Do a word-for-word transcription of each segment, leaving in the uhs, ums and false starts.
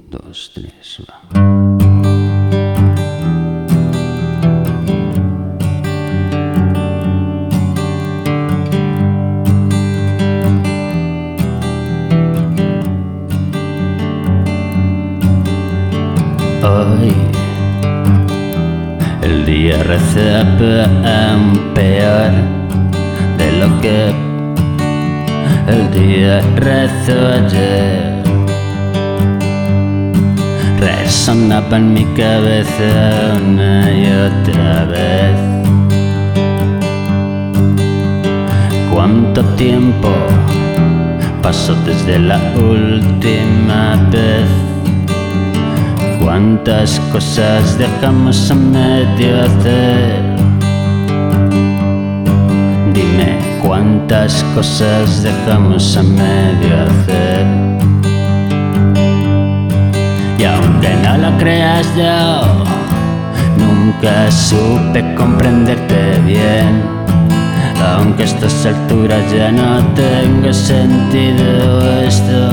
dos, tres, va. Hoy el día recibe peor de lo que el día rezó ayer. Resonaba en mi cabeza una y otra vez. ¿Cuánto tiempo pasó desde la última vez? ¿Cuántas cosas dejamos a medio hacer? Dime, ¿cuántas cosas dejamos a medio hacer? Y aunque no lo creas, yo nunca supe comprenderte bien. Aunque a estas alturas ya no tenga sentido esto,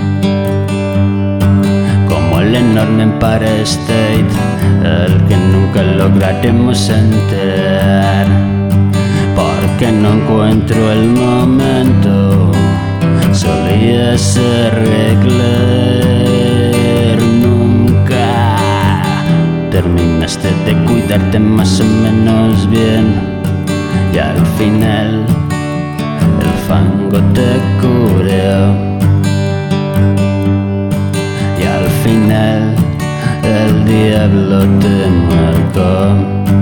como el enorme Empire State al que nunca lograremos entrar, porque no encuentro el momento. Solía ser arreglar, nunca terminaste de cuidarte más o menos bien, y al final el fango te cubrió, y al final el diablo te marcó.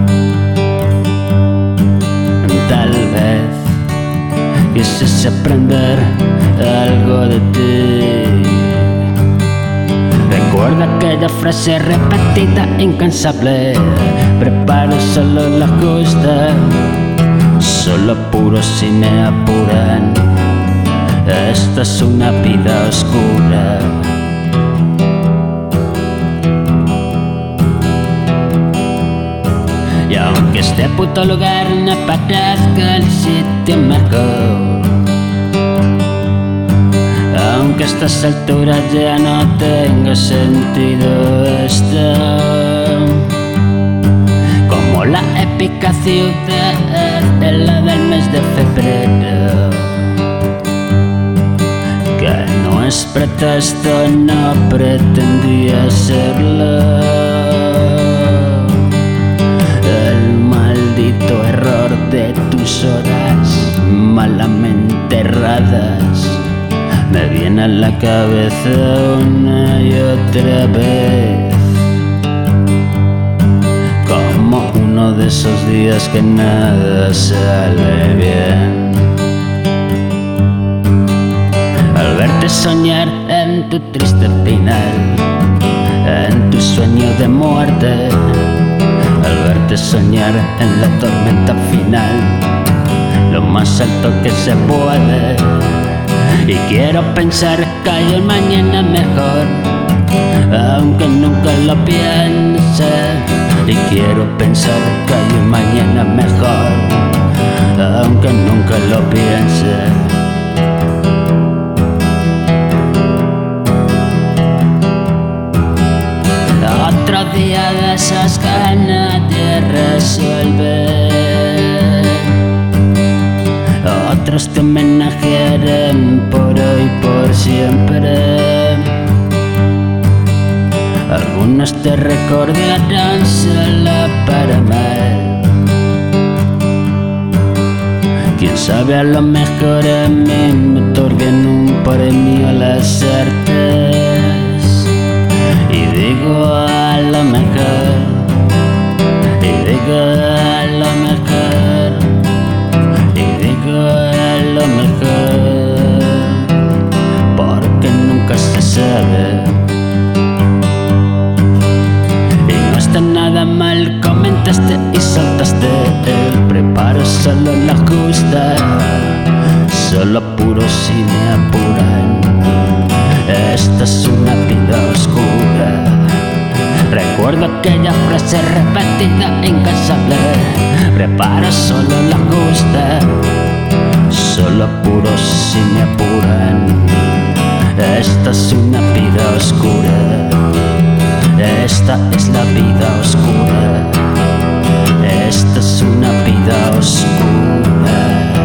Tal vez quisiste aprender algo de ti. Recuerda aquella frase repetida, incansable: preparo solo la justa, solo apuro si me apuran. Esta es una vida oscura. Y aunque este puto lugar no parezca el sitio mejor, aunque a estas alturas ya no tenga sentido esto, como la épica ciudad en la del mes de febrero, que no es pretexto, no pretendía serlo. El maldito error de tus horas malamente erradas me viene a la cabeza una y otra vez, como uno de esos días que nada sale bien. Al verte soñar en tu triste final, en tu sueño de muerte, al verte soñar en la tormenta final, lo más alto que se puede. Y quiero pensar que hay un mañana mejor, aunque nunca lo piense. Y quiero pensar que hay un mañana mejor, aunque nunca lo piense. Otro día de esas que nadie resuelve, otros te homenajearán por hoy y por siempre. Algunos te recordarán solo para mal. Quién sabe, a lo mejor a mí me otorguen un premio a las artes. Y digo a lo mejor, y digo a lo mejor, y digo a lo mejor, porque nunca se sabe. Y no está nada mal, comentaste y saltaste el preparo solo la justa, solo apuro si me apuran. Esta es una vida oscura. Recuerdo aquella frase repetida, incansable: preparo solo la justa, solo apuro si me apuran. Esta es una vida oscura. Esta es la vida oscura. Esta es una vida oscura.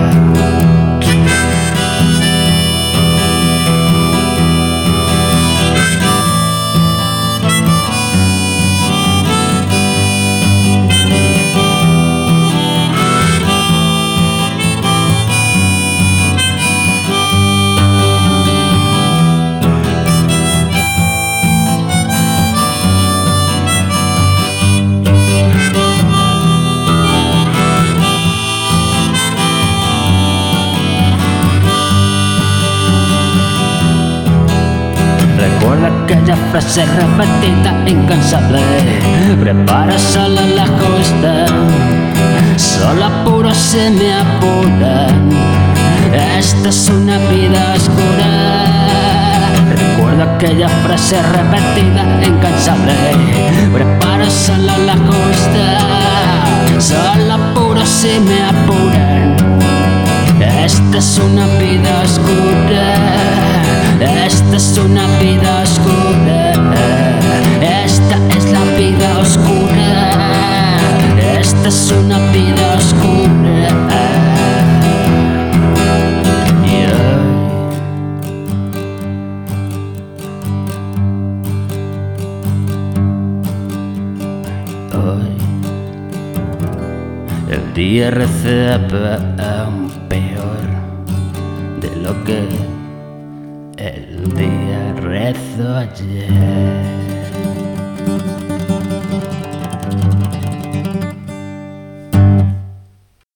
Recuerda aquella frase repetida, incansable: prepara solo la costa, solo apuros se me apuran. Esta es una vida oscura. Recuerda aquella frase repetida, incansable: prepara solo la costa, solo apuros se me apuran. Esta es una vida oscura. Esta es una vida oscura. Esta es la vida oscura. Esta es una vida oscura. Y hoy, hoy el día receba aún peor de lo que el día rezo ayer.